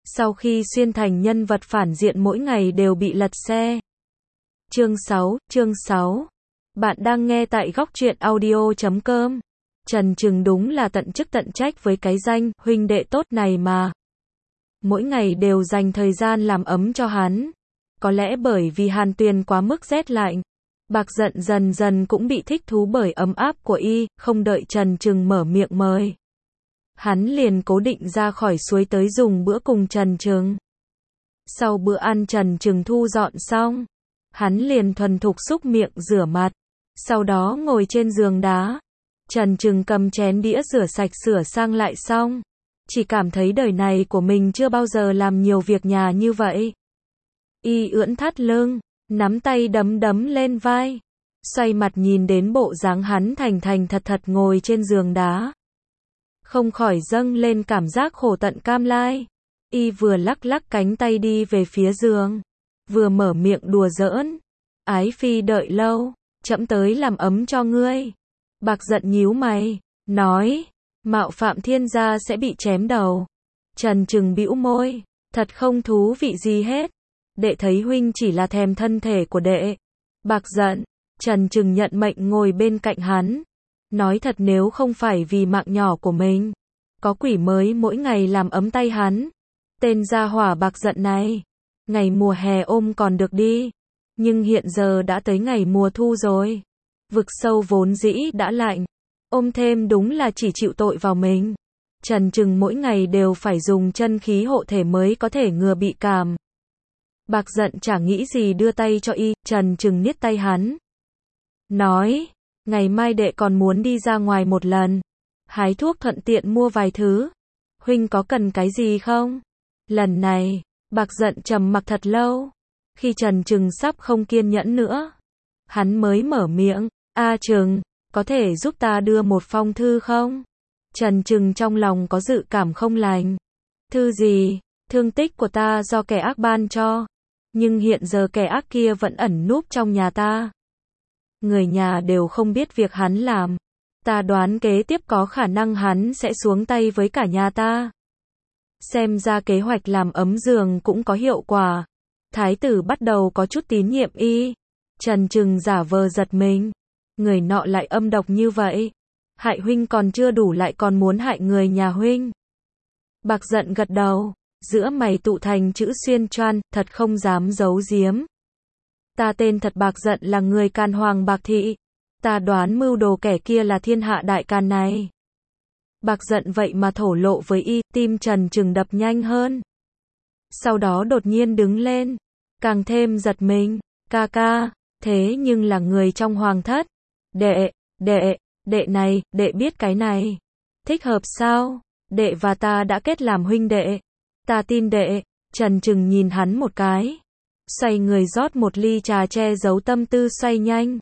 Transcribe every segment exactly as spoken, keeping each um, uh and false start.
sau khi xuyên thành nhân vật phản diện mỗi ngày đều bị lật xe. Chương sáu, chương sáu. Bạn đang nghe tại góc truyện audio chấm com. Trần Trừng đúng là tận chức tận trách với cái danh huynh đệ tốt này mà. Mỗi ngày đều dành thời gian làm ấm cho hắn. Có lẽ bởi vì Hàn Tuyền quá mức rét lạnh, Bạc Dận dần dần cũng bị thích thú bởi ấm áp của y, không đợi Trần Trừng mở miệng mời. Hắn liền cố định ra khỏi suối tới dùng bữa cùng Trần Trừng. Sau bữa ăn Trần Trừng thu dọn xong, hắn liền thuần thục súc miệng rửa mặt, sau đó ngồi trên giường đá. Trần Trừng cầm chén đĩa rửa sạch sửa sang lại xong, chỉ cảm thấy đời này của mình chưa bao giờ làm nhiều việc nhà như vậy. Y ưỡn thắt lưng, nắm tay đấm đấm lên vai, xoay mặt nhìn đến bộ dáng hắn thành thành thật thật ngồi trên giường đá. Không khỏi dâng lên cảm giác khổ tận cam lai. Y vừa lắc lắc cánh tay đi về phía giường, vừa mở miệng đùa giỡn. Ái phi đợi lâu, trẫm tới làm ấm cho ngươi. Bạc Dận nhíu mày, nói, mạo phạm thiên gia sẽ bị chém đầu. Trần Trừng bĩu môi, thật không thú vị gì hết. Đệ thấy huynh chỉ là thèm thân thể của đệ. Bạc Dận, Trần Trừng nhận mệnh ngồi bên cạnh hắn. Nói thật nếu không phải vì mạng nhỏ của mình, có quỷ mới mỗi ngày làm ấm tay hắn. Tên gia hỏa Bạc Dận này, ngày mùa hè ôm còn được đi, nhưng hiện giờ đã tới ngày mùa thu rồi. Vực sâu vốn dĩ đã lạnh, ôm thêm đúng là chỉ chịu tội vào mình. Trần Trừng mỗi ngày đều phải dùng chân khí hộ thể mới có thể ngừa bị cảm. Bạc Dận chả nghĩ gì đưa tay cho y, Trần Trừng niết tay hắn. Nói, ngày mai đệ còn muốn đi ra ngoài một lần, hái thuốc thuận tiện mua vài thứ. Huynh có cần cái gì không? Lần này, Bạc Dận trầm mặc thật lâu. Khi Trần Trừng sắp không kiên nhẫn nữa, hắn mới mở miệng, A Trừng, có thể giúp ta đưa một phong thư không? Trần Trừng trong lòng có dự cảm không lành. Thư gì? Thương tích của ta do kẻ ác ban cho, nhưng hiện giờ kẻ ác kia vẫn ẩn núp trong nhà ta. Người nhà đều không biết việc hắn làm. Ta đoán kế tiếp có khả năng hắn sẽ xuống tay với cả nhà ta. Xem ra kế hoạch làm ấm giường cũng có hiệu quả. Thái tử bắt đầu có chút tín nhiệm y. Trần Trừng giả vờ giật mình. Người nọ lại âm độc như vậy. Hại huynh còn chưa đủ lại còn muốn hại người nhà huynh. Bạc Dận gật đầu, giữa mày tụ thành chữ xuyên choan, thật không dám giấu giếm. Ta tên thật Bạc Dận là người can hoàng Bạc Thị. Ta đoán mưu đồ kẻ kia là thiên hạ đại can này. Bạc Dận vậy mà thổ lộ với y, tim Trần Trừng đập nhanh hơn. Sau đó đột nhiên đứng lên, càng thêm giật mình, ca ca, thế nhưng là người trong hoàng thất. Đệ, đệ, đệ này, đệ biết cái này. Thích hợp sao? Đệ và ta đã kết làm huynh đệ. Ta tin đệ. Trần Trừng nhìn hắn một cái, xoay người rót một ly trà che giấu tâm tư xoay nhanh.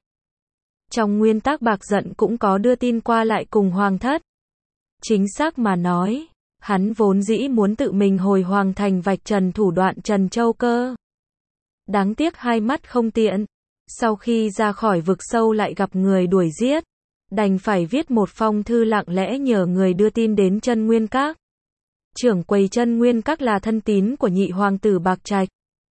Trong nguyên tắc Bạc Dận cũng có đưa tin qua lại cùng hoàng thất. Chính xác mà nói, hắn vốn dĩ muốn tự mình hồi hoàng thành vạch trần thủ đoạn Trần Châu Cơ. Đáng tiếc hai mắt không tiện. Sau khi ra khỏi vực sâu lại gặp người đuổi giết, đành phải viết một phong thư lặng lẽ nhờ người đưa tin đến Chân Nguyên Các. Trưởng quầy Chân Nguyên Các là thân tín của nhị hoàng tử Bạc Trạch.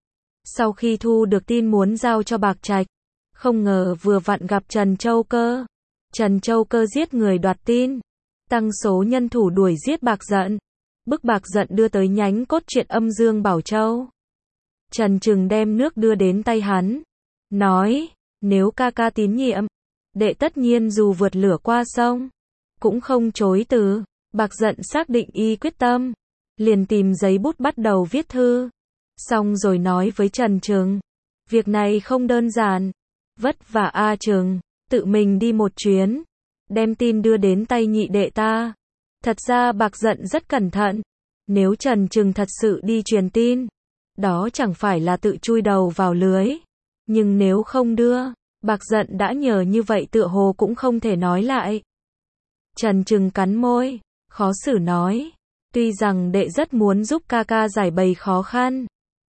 Sau khi thu được tin muốn giao cho Bạc Trạch, không ngờ vừa vặn gặp Trần Châu Cơ. Trần Châu Cơ giết người đoạt tin, tăng số nhân thủ đuổi giết Bạc Dận, bức Bạc Dận đưa tới nhánh cốt truyện Âm Dương Bảo Châu. Trần Trừng đem nước đưa đến tay hắn, nói, nếu ca ca tín nhiệm, đệ tất nhiên dù vượt lửa qua sông, cũng không chối từ. Bạc Dận xác định y quyết tâm, liền tìm giấy bút bắt đầu viết thư. Xong rồi nói với Trần Trừng, việc này không đơn giản, vất vả A Trừng, tự mình đi một chuyến, đem tin đưa đến tay nhị đệ ta. Thật ra Bạc Dận rất cẩn thận, nếu Trần Trừng thật sự đi truyền tin, đó chẳng phải là tự chui đầu vào lưới. Nhưng nếu không đưa, Bạc Dận đã nhờ như vậy tựa hồ cũng không thể nói lại. Trần Trừng cắn môi, khó xử nói, tuy rằng đệ rất muốn giúp ca ca giải bày khó khăn,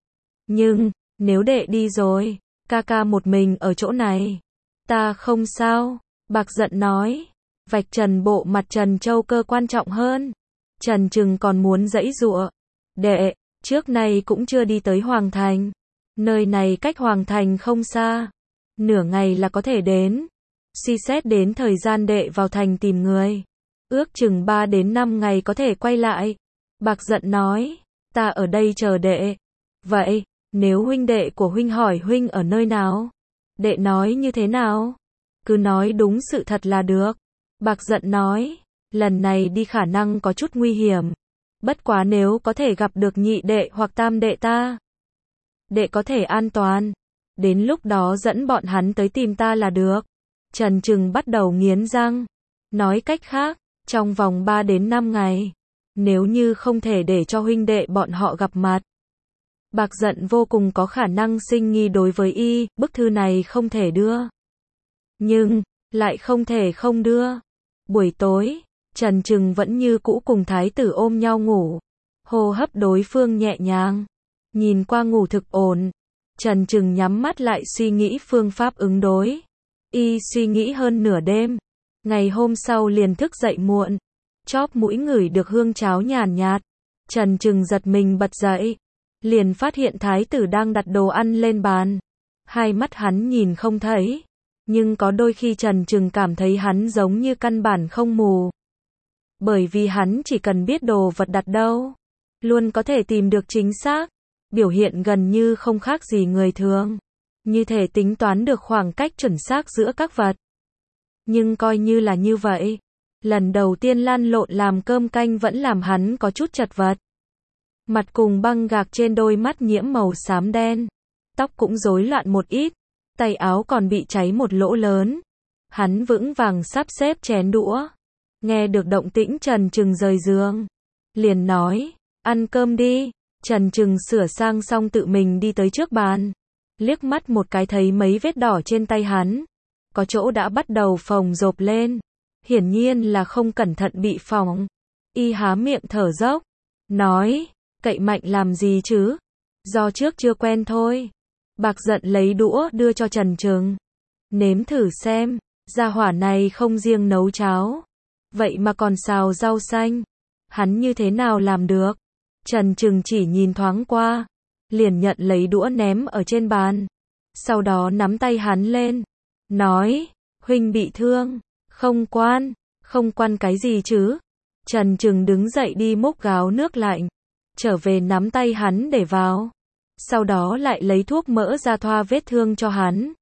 nhưng, nếu đệ đi rồi, ca ca một mình ở chỗ này, ta không sao. Bạc Dận nói, vạch trần bộ mặt Trần Châu Cơ quan trọng hơn. Trần Trừng còn muốn giãy giụa, đệ, Trước nay cũng chưa đi tới Hoàng Thành. Nơi này cách Hoàng Thành không xa. Nửa ngày là có thể đến. Suy xét đến thời gian đệ vào thành tìm người. Ước chừng ba đến năm ngày có thể quay lại. Bạc Giận nói, ta ở đây chờ đệ. Vậy, nếu huynh đệ của huynh hỏi huynh ở nơi nào? Đệ nói như thế nào? Cứ nói đúng sự thật là được. Bạc Giận nói, lần này đi khả năng có chút nguy hiểm. Bất quá nếu có thể gặp được nhị đệ hoặc tam đệ ta, đệ có thể an toàn. Đến lúc đó dẫn bọn hắn tới tìm ta là được. Trần Trừng bắt đầu nghiến răng. Nói cách khác, trong vòng ba đến năm ngày, nếu như không thể để cho huynh đệ bọn họ gặp mặt, Bạc Giận vô cùng có khả năng sinh nghi đối với y, bức thư này không thể đưa. Nhưng, lại không thể không đưa. Buổi tối, Trần Trừng vẫn như cũ cùng thái tử ôm nhau ngủ. Hô hấp đối phương nhẹ nhàng. Nhìn qua ngủ thực ổn. Trần Trừng nhắm mắt lại suy nghĩ phương pháp ứng đối. Y suy nghĩ hơn nửa đêm. Ngày hôm sau liền thức dậy muộn. Chóp mũi ngửi được hương cháo nhàn nhạt. Trần Trừng giật mình bật dậy. Liền phát hiện thái tử đang đặt đồ ăn lên bàn. Hai mắt hắn nhìn không thấy. Nhưng có đôi khi Trần Trừng cảm thấy hắn giống như căn bản không mù. Bởi vì hắn chỉ cần biết đồ vật đặt đâu, luôn có thể tìm được chính xác. Biểu hiện gần như không khác gì người thường. Như thể tính toán được khoảng cách chuẩn xác giữa các vật. Nhưng coi như là như vậy, lần đầu tiên lăn lộn làm cơm canh vẫn làm hắn có chút chật vật. Mặt cùng băng gạc trên đôi mắt nhiễm màu xám đen. Tóc cũng rối loạn một ít. Tay áo còn bị cháy một lỗ lớn. Hắn vững vàng sắp xếp chén đũa. Nghe được động tĩnh Trần Trừng rời giường. Liền nói, ăn cơm đi. Trần Trừng sửa sang xong tự mình đi tới trước bàn. Liếc mắt một cái thấy mấy vết đỏ trên tay hắn. Có chỗ đã bắt đầu phồng rộp lên. Hiển nhiên là không cẩn thận bị phỏng. Y há miệng thở dốc. Nói, cậy mạnh làm gì chứ? Do trước chưa quen thôi. Bạc Giận lấy đũa đưa cho Trần Trừng. Nếm thử xem, gia hỏa này không riêng nấu cháo, vậy mà còn xào rau xanh. Hắn như thế nào làm được? Trần Trừng chỉ nhìn thoáng qua, liền nhận lấy đũa ném ở trên bàn. Sau đó nắm tay hắn lên, nói, huynh bị thương, không quan, không quan cái gì chứ? Trần Trừng đứng dậy đi múc gáo nước lạnh, trở về nắm tay hắn để vào. Sau đó lại lấy thuốc mỡ ra thoa vết thương cho hắn.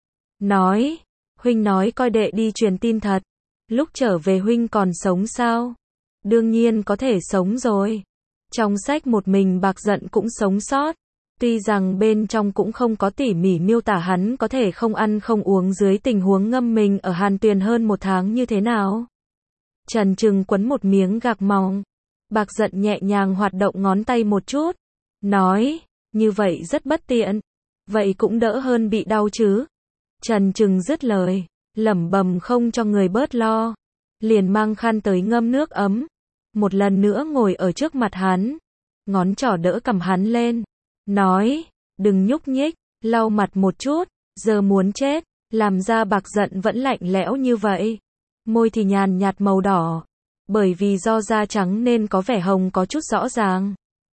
Nói, huynh nói coi đệ đi truyền tin thật. Lúc trở về huynh còn sống sao? Đương nhiên có thể sống rồi. Trong sách một mình Bạc Giận cũng sống sót. Tuy rằng bên trong cũng không có tỉ mỉ miêu tả hắn có thể không ăn không uống dưới tình huống ngâm mình ở Hàn Tuyền hơn một tháng như thế nào. Trần Trừng quấn một miếng gạc mỏng. Bạc Giận nhẹ nhàng hoạt động ngón tay một chút. Nói, như vậy rất bất tiện. Vậy cũng đỡ hơn bị đau chứ. Trần Trừng dứt lời, lẩm bẩm không cho người bớt lo. Liền mang khăn tới ngâm nước ấm. Một lần nữa ngồi ở trước mặt hắn. Ngón trỏ đỡ cầm hắn lên. Nói, đừng nhúc nhích, lau mặt một chút, giờ muốn chết. Làm ra Bạc Giận vẫn lạnh lẽo như vậy. Môi thì nhàn nhạt màu đỏ. Bởi vì do da trắng nên có vẻ hồng có chút rõ ràng.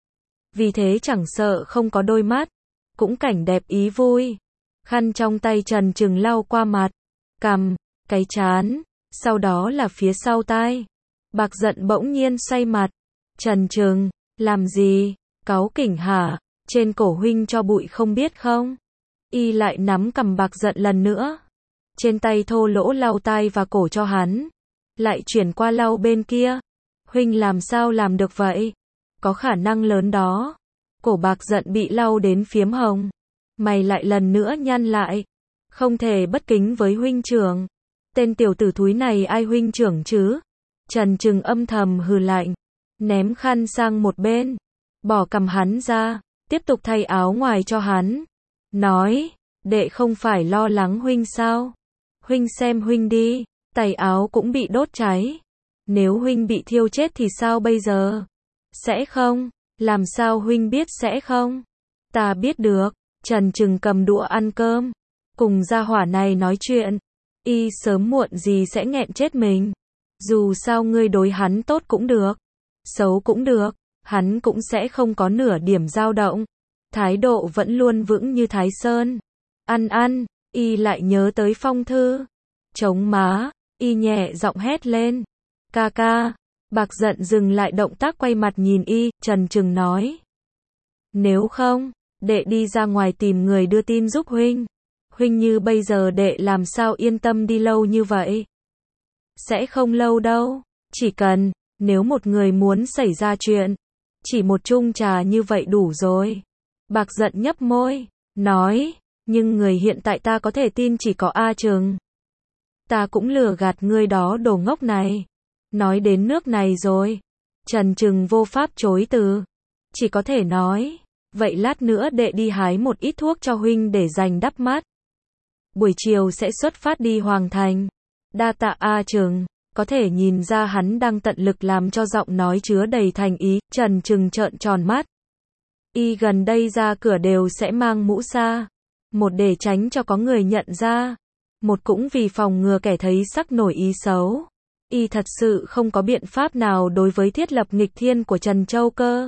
Vì thế chẳng sợ không có đôi mắt, cũng cảnh đẹp ý vui. Khăn trong tay Trần Trừng lau qua mặt, cằm, cái trán, sau đó là phía sau tai. Bạc Giận bỗng nhiên xoay mặt. Trần Trừng, làm gì? Cáu kỉnh hả? Trên cổ huynh cho bụi không biết không? Y lại nắm cằm Bạc Giận lần nữa. Trên tay thô lỗ lau tai và cổ cho hắn. Lại chuyển qua lau bên kia. Huynh làm sao làm được vậy? Có khả năng lớn đó. Cổ Bạc Giận bị lau đến phiếm hồng. Mày lại lần nữa nhăn lại. Không thể bất kính với huynh trưởng. Tên tiểu tử thúi này ai huynh trưởng chứ? Trần Trừng âm thầm hừ lạnh. Ném khăn sang một bên. Bỏ cầm hắn ra. Tiếp tục thay áo ngoài cho hắn. Nói, đệ không phải lo lắng huynh sao? Huynh xem huynh đi. Tay áo cũng bị đốt cháy. Nếu huynh bị thiêu chết thì sao bây giờ? Sẽ không. Làm sao huynh biết sẽ không? Ta biết được. Trần Trừng cầm đũa ăn cơm. Cùng gia hỏa này nói chuyện. Y sớm muộn gì sẽ nghẹn chết mình. Dù sao ngươi đối hắn tốt cũng được. Xấu cũng được. hắn cũng sẽ không có nửa điểm dao động. Thái độ vẫn luôn vững như Thái Sơn. Ăn ăn, y lại nhớ tới phong thư. Chống má, y nhẹ giọng hét lên. Ca ca, Bạc giận dừng lại động tác quay mặt nhìn y, chần chừng nói. Nếu không, đệ đi ra ngoài tìm người đưa tin giúp huynh. Huynh như bây giờ đệ làm sao yên tâm đi lâu như vậy? Sẽ không lâu đâu, chỉ cần, nếu một người muốn xảy ra chuyện, chỉ một chung trà như vậy đủ rồi. Bạc giận nhấp môi, nói, nhưng người hiện tại ta có thể tin chỉ có A Trừng. Ta cũng lừa gạt ngươi đó đồ ngốc này. Nói đến nước này rồi, Trần Trừng vô pháp chối từ, chỉ có thể nói, vậy lát nữa đệ đi hái một ít thuốc cho huynh để dành đắp mắt. Buổi chiều sẽ xuất phát đi Hoàng Thành. Đa tạ A Trừng, có thể nhìn ra hắn đang tận lực làm cho giọng nói chứa đầy thành ý. Trần Trừng trợn tròn mắt. Y gần đây ra cửa đều sẽ mang mũ sa, một để tránh cho có người nhận ra, một cũng vì phòng ngừa kẻ thấy sắc nổi ý xấu. Y thật sự không có biện pháp nào đối với thiết lập nghịch thiên của Trần Châu Cơ.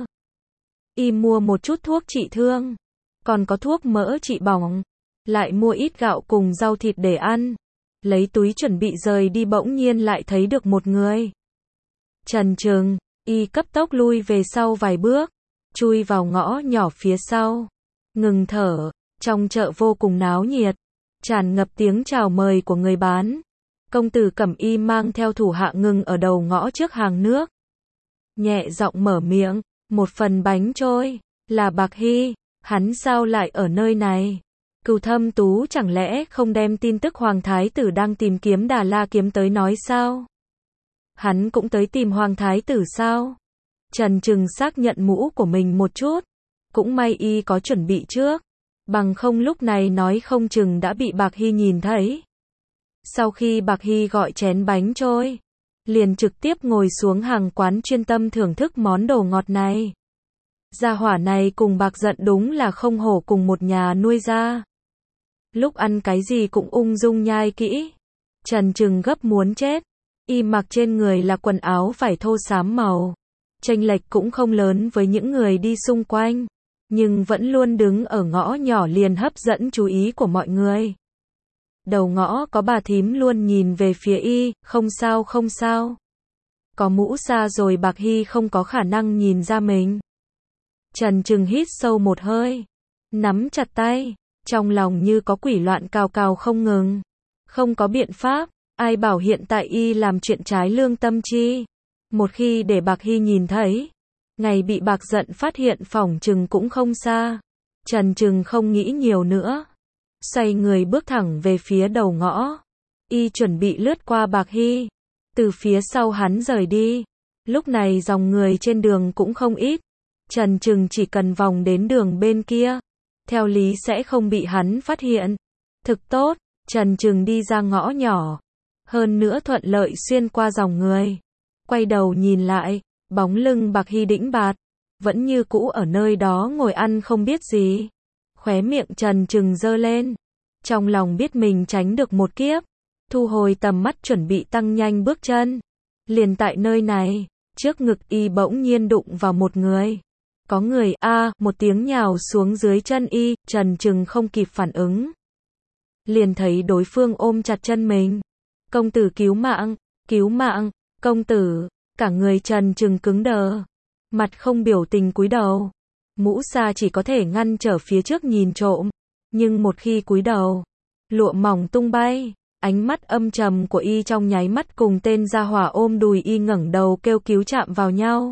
Y mua một chút thuốc trị thương, còn có thuốc mỡ trị bỏng, lại mua ít gạo cùng rau thịt để ăn. Lấy túi chuẩn bị rời đi bỗng nhiên lại thấy được một người. Trần Trừng, y cấp tốc lui về sau vài bước, chui vào ngõ nhỏ phía sau, ngừng thở. Trong chợ vô cùng náo nhiệt, tràn ngập tiếng chào mời của người bán. Công tử Cẩm Y mang theo thủ hạ ngừng ở đầu ngõ trước hàng nước. Nhẹ giọng mở miệng, một phần bánh trôi, là Bạc Hy, hắn sao lại ở nơi này? Cửu Thâm Tú chẳng lẽ không đem tin tức Hoàng Thái tử đang tìm kiếm Đà La kiếm tới nói sao? Hắn cũng tới tìm Hoàng Thái tử sao? Trần Trừng xác nhận mũ của mình một chút, cũng may y có chuẩn bị trước, bằng không lúc này nói không chừng đã bị Bạc Hy nhìn thấy. Sau khi Bạc Hy gọi chén bánh trôi, liền trực tiếp ngồi xuống hàng quán chuyên tâm thưởng thức món đồ ngọt này. Gia hỏa này cùng Bạc giận đúng là không hổ cùng một nhà nuôi ra. Lúc ăn cái gì cũng ung dung nhai kỹ. Trần Trừng gấp muốn chết. Y mặc trên người là quần áo vải thô xám màu. Chênh lệch cũng không lớn với những người đi xung quanh, nhưng vẫn luôn đứng ở ngõ nhỏ liền hấp dẫn chú ý của mọi người. Đầu ngõ có bà thím luôn nhìn về phía y, không sao không sao. Có mũ sa rồi Bạc Hy không có khả năng nhìn ra mình. Trần Trừng hít sâu một hơi, nắm chặt tay, trong lòng như có quỷ loạn cào cào không ngừng. Không có biện pháp, ai bảo hiện tại y làm chuyện trái lương tâm chi. Một khi để Bạc Hy nhìn thấy, ngày bị Bạc giận phát hiện phỏng chừng cũng không xa. Trần Trừng không nghĩ nhiều nữa, xoay người bước thẳng về phía đầu ngõ. Y chuẩn bị lướt qua Bạc Hy, từ phía sau hắn rời đi. Lúc này dòng người trên đường cũng không ít. Trần Trừng chỉ cần vòng đến đường bên kia, theo lý sẽ không bị hắn phát hiện. Thực tốt, Trần Trừng đi ra ngõ nhỏ, hơn nữa thuận lợi xuyên qua dòng người. Quay đầu nhìn lại, bóng lưng Bạc Hy đĩnh bạt, vẫn như cũ ở nơi đó ngồi ăn không biết gì. Khóe miệng Trần Trừng giơ lên, trong lòng biết mình tránh được một kiếp, thu hồi tầm mắt chuẩn bị tăng nhanh bước chân. Liền tại nơi này, trước ngực y bỗng nhiên đụng vào một người. Có người a à, một tiếng nhào xuống dưới chân y, Trần Trừng không kịp phản ứng. Liền thấy đối phương ôm chặt chân mình. Công tử cứu mạng, cứu mạng, công tử, cả người Trần Trừng cứng đờ. Mặt không biểu tình cúi đầu. Mũ sa chỉ có thể ngăn trở phía trước nhìn trộm. Nhưng một khi cúi đầu, lụa mỏng tung bay. Ánh mắt âm trầm của y trong nháy mắt cùng tên gia hỏa ôm đùi y ngẩng đầu kêu cứu chạm vào nhau.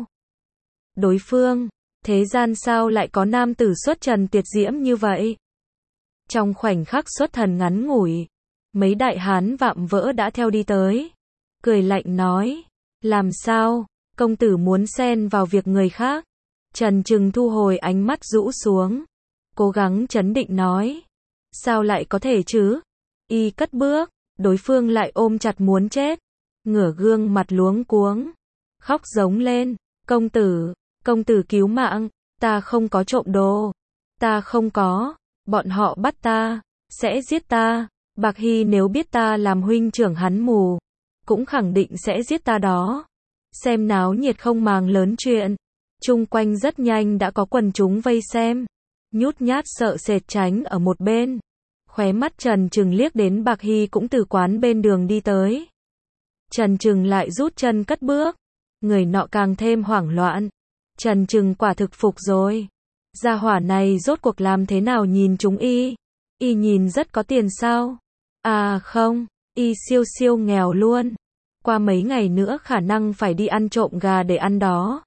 Đối phương, thế gian sao lại có nam tử xuất trần tuyệt diễm như vậy? Trong khoảnh khắc xuất thần ngắn ngủi, mấy đại hán vạm vỡ đã theo đi tới. Cười lạnh nói, làm sao, công tử muốn xen vào việc người khác? Trần Trừng thu hồi ánh mắt rũ xuống, cố gắng trấn định nói, sao lại có thể chứ? Y cất bước, đối phương lại ôm chặt muốn chết, ngửa gương mặt luống cuống, khóc giống lên, công tử, công tử cứu mạng, ta không có trộm đồ, ta không có, bọn họ bắt ta, sẽ giết ta, Bạc Hy nếu biết ta làm huynh trưởng hắn mù, cũng khẳng định sẽ giết ta đó. Xem náo nhiệt không màng lớn chuyện. Chung quanh rất nhanh đã có quần chúng vây xem. Nhút nhát sợ sệt tránh ở một bên. Khóe mắt Trần Trừng liếc đến Bạc Hy cũng từ quán bên đường đi tới. Trần Trừng lại rút chân cất bước. Người nọ càng thêm hoảng loạn. Trần Trừng quả thực phục rồi. Gia hỏa này rốt cuộc làm thế nào nhìn chúng y? Y nhìn rất có tiền sao? À không, y siêu siêu nghèo luôn. Qua mấy ngày nữa khả năng phải đi ăn trộm gà để ăn đó.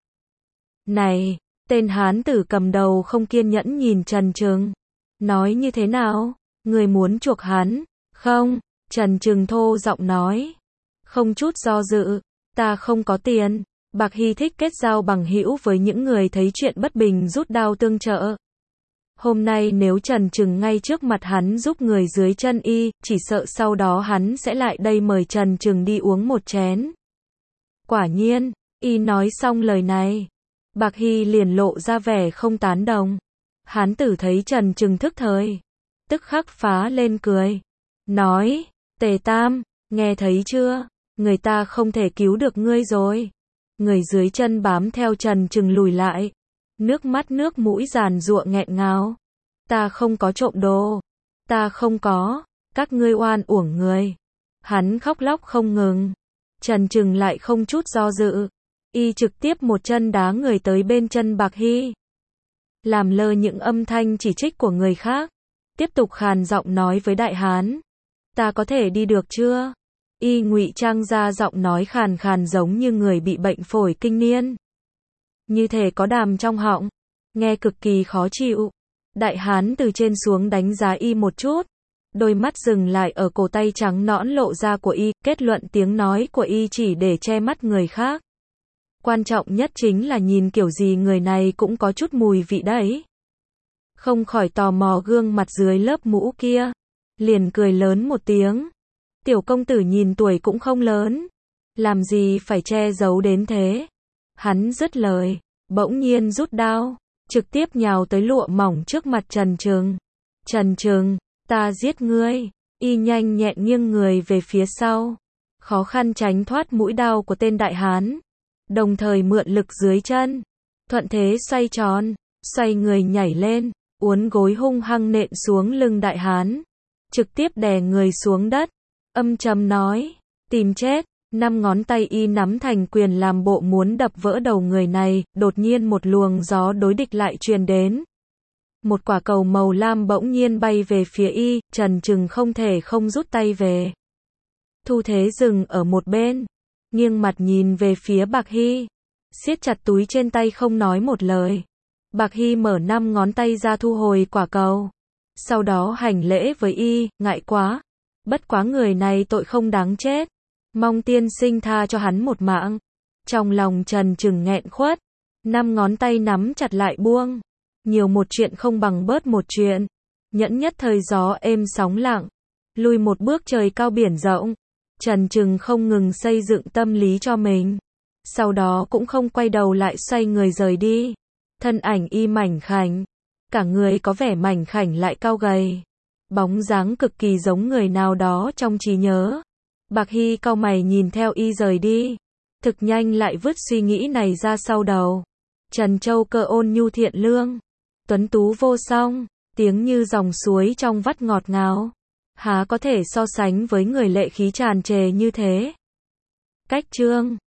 Này, tên hán tử cầm đầu không kiên nhẫn nhìn Trần Trừng. Nói như thế nào? Người muốn chuộc hắn? Không, Trần Trừng thô giọng nói. Không chút do dự, ta không có tiền. Bạc Hy thích kết giao bằng hữu với những người thấy chuyện bất bình rút đao tương trợ. Hôm nay nếu Trần Trừng ngay trước mặt hắn giúp người dưới chân y, chỉ sợ sau đó hắn sẽ lại đây mời Trần Trừng đi uống một chén. Quả nhiên, y nói xong lời này, Bạc Hy liền lộ ra vẻ không tán đồng. Hán tử thấy Trần Trừng thức thời, tức khắc phá lên cười. Nói, Tề Tam, nghe thấy chưa, người ta không thể cứu được ngươi rồi. Người dưới chân bám theo Trần Trừng lùi lại. Nước mắt nước mũi giàn giụa nghẹn ngào. Ta không có trộm đồ. Ta không có. Các ngươi oan uổng người. Hắn khóc lóc không ngừng. Trần Trừng lại không chút do dự. Y trực tiếp một chân đá người tới bên chân Bạc Hy. Làm lơ những âm thanh chỉ trích của người khác. Tiếp tục khàn giọng nói với đại hán. Ta có thể đi được chưa? Y ngụy trang ra giọng nói khàn khàn giống như người bị bệnh phổi kinh niên. Như thể có đàm trong họng. Nghe cực kỳ khó chịu. Đại hán từ trên xuống đánh giá y một chút. Đôi mắt dừng lại ở cổ tay trắng nõn lộ ra của y. Kết luận tiếng nói của y chỉ để che mắt người khác. Quan trọng nhất chính là nhìn kiểu gì người này cũng có chút mùi vị đấy. Không khỏi tò mò gương mặt dưới lớp mũ kia. Liền cười lớn một tiếng. Tiểu công tử nhìn tuổi cũng không lớn. Làm gì phải che giấu đến thế. Hắn dứt lời, bỗng nhiên rút đao, trực tiếp nhào tới lụa mỏng trước mặt Trần Trừng. Trần Trừng, ta giết ngươi. Y nhanh nhẹn nghiêng người về phía sau, khó khăn tránh thoát mũi đao của tên đại hán, đồng thời mượn lực dưới chân, thuận thế xoay tròn, xoay người nhảy lên, uốn gối hung hăng nện xuống lưng đại hán, trực tiếp đè người xuống đất, âm trầm nói, tìm chết. Năm ngón tay y nắm thành quyền làm bộ muốn đập vỡ đầu người này, đột nhiên một luồng gió đối địch lại truyền đến. Một quả cầu màu lam bỗng nhiên bay về phía y, Trần Trừng không thể không rút tay về. Thu thế dừng ở một bên, nghiêng mặt nhìn về phía Bạc Hy, siết chặt túi trên tay không nói một lời. Bạc Hy mở năm ngón tay ra thu hồi quả cầu, sau đó hành lễ với y, ngại quá, bất quá người này tội không đáng chết. Mong tiên sinh tha cho hắn một mạng. Trong lòng Trần Trừng nghẹn khuất, năm ngón tay nắm chặt lại buông. Nhiều một chuyện không bằng bớt một chuyện. Nhẫn nhất thời gió êm sóng lặng, lùi một bước trời cao biển rộng. Trần Trừng không ngừng xây dựng tâm lý cho mình. Sau đó cũng không quay đầu lại xoay người rời đi. Thân ảnh y mảnh khảnh, cả người có vẻ mảnh khảnh lại cao gầy. Bóng dáng cực kỳ giống người nào đó trong trí nhớ. Bạc Hy cau mày nhìn theo y rời đi, thực nhanh lại vứt suy nghĩ này ra sau đầu. Trần Châu Cơ ôn nhu thiện lương, tuấn tú vô song, tiếng như dòng suối trong vắt ngọt ngào, há có thể so sánh với người lệ khí tràn trề như thế. Cách chương